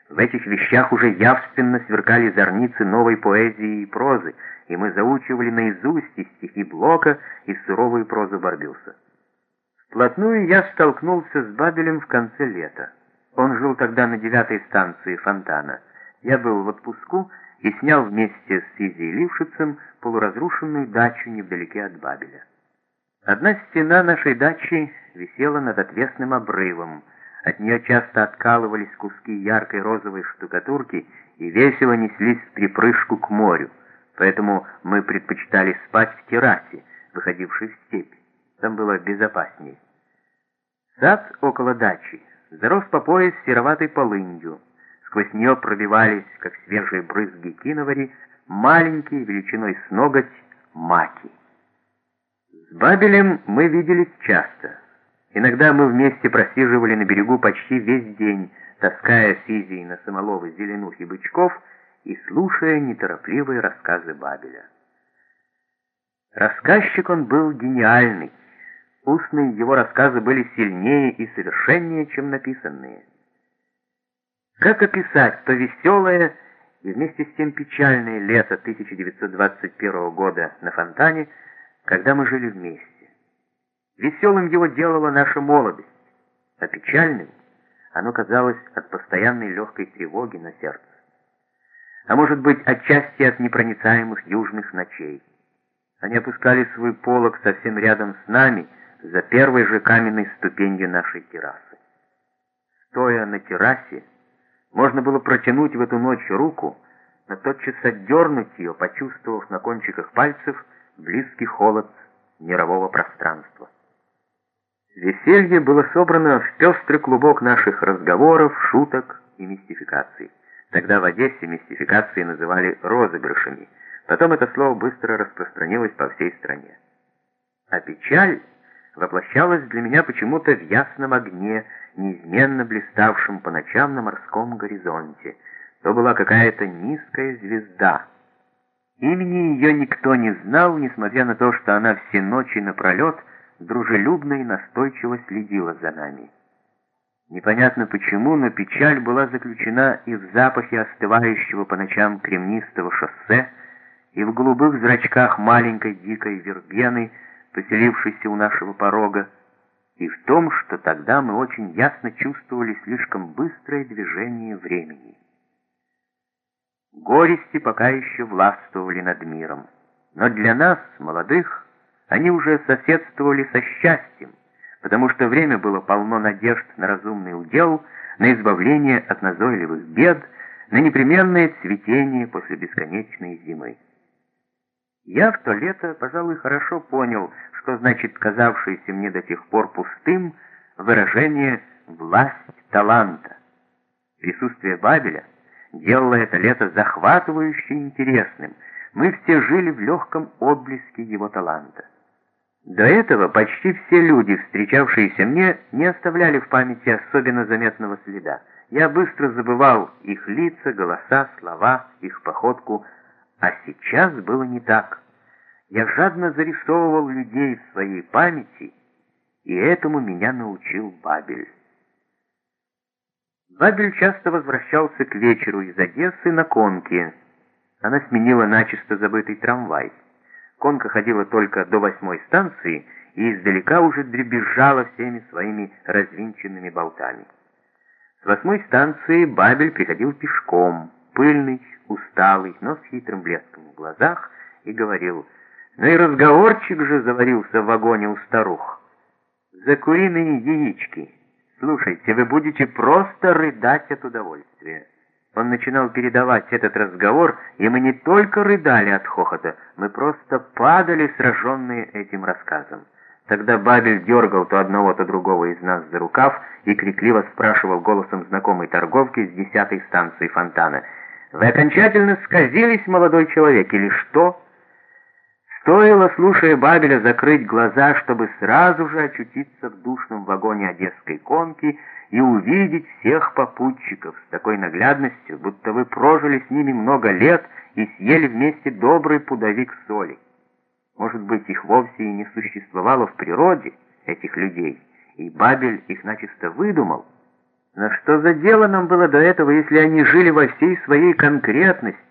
В этих вещах уже явственно сверкали зорницы новой поэзии и прозы, и мы заучивали наизусть и стихи Блока, и суровую прозу Барбюса. Вплотную я столкнулся с Бабелем в конце лета. Он жил тогда на 9-й станции Фонтана. Я был в отпуску и снял вместе с Изей Лившицем полуразрушенную дачу невдалеке от Бабеля. Одна стена нашей дачи висела над отвесным обрывом. От нее часто откалывались куски яркой розовой штукатурки и весело неслись в припрыжку к морю, поэтому мы предпочитали спать в террасе, выходившей в степь. Там было безопаснее. Сад около дачи зарос по пояс сероватой полынью. Сквозь нее пробивались, как свежие брызги киновари, маленькие, величиной с ноготь, маки. С Бабелем мы виделись часто. Иногда мы вместе просиживали на берегу почти весь день, таская с Изей на самоловы зеленух и бычков и слушая неторопливые рассказы Бабеля. Рассказчик он был гениальный. Устные его рассказы были сильнее и совершеннее, чем написанные. Как описать то веселое и вместе с тем печальное лето 1921 года на Фонтане, когда мы жили вместе? Веселым его делала наша молодость, а печальным оно казалось от постоянной легкой тревоги на сердце. А может быть, отчасти от непроницаемых южных ночей. Они опускали свой полог совсем рядом с нами, за первой же каменной ступенью нашей террасы. Стоя на террасе, можно было протянуть в эту ночь руку, но тотчас отдернуть ее, почувствовав на кончиках пальцев близкий холод мирового пространства. Веселье было собрано в пестрый клубок наших разговоров, шуток и мистификаций. Тогда в Одессе мистификации называли розыгрышами. Потом это слово быстро распространилось по всей стране. А печаль воплощалась для меня почему-то в ясном огне, неизменно блиставшем по ночам на морском горизонте. То была какая-то низкая звезда. Имени ее никто не знал, несмотря на то, что она все ночи напролет дружелюбно и настойчиво следила за нами. Непонятно почему, но печаль была заключена и в запахе остывающего по ночам кремнистого шоссе, и в голубых зрачках маленькой дикой вербены, поселившейся у нашего порога, и в том, что тогда мы очень ясно чувствовали слишком быстрое движение времени. Горести пока еще властвовали над миром, но для нас, молодых, они уже соседствовали со счастьем, потому что время было полно надежд на разумный удел, на избавление от назойливых бед, на непременное цветение после бесконечной зимы. Я в то лето, пожалуй, хорошо понял, что значит казавшееся мне до тех пор пустым выражение «власть таланта». Присутствие Бабеля делало это лето захватывающе интересным. Мы все жили в легком отблеске его таланта. До этого почти все люди, встречавшиеся мне, не оставляли в памяти особенно заметного следа. Я быстро забывал их лица, голоса, слова, их походку. А сейчас было не так. Я жадно зарисовывал людей в своей памяти, и этому меня научил Бабель. Бабель часто возвращался к вечеру из Одессы на конке. Она сменила начисто забытый трамвай. Конка ходила только до 8-й станции и издалека уже дребезжала всеми своими развинченными болтами. С 8-й станции Бабель приходил пешком, пыльный, усталый, но с хитрым блеском в глазах, и говорил: «Ну и разговорчик же заварился в вагоне у старух. За куриные яички. Слушайте, вы будете просто рыдать от удовольствия». Он начинал передавать этот разговор, и мы не только рыдали от хохота, мы просто падали, сраженные этим рассказом. Тогда Бабель дергал то одного, то другого из нас за рукав и крикливо спрашивал голосом знакомой торговки с 10-й станции Фонтана: «Вы окончательно сказились, молодой человек, или что?» Стоило, слушая Бабеля, закрыть глаза, чтобы сразу же очутиться в душном вагоне одесской конки и увидеть всех попутчиков с такой наглядностью, будто вы прожили с ними много лет и съели вместе добрый пудовик соли. Может быть, их вовсе и не существовало в природе, этих людей, и Бабель их начисто выдумал, Но что за дело нам было до этого, если они жили во всей своей конкретности?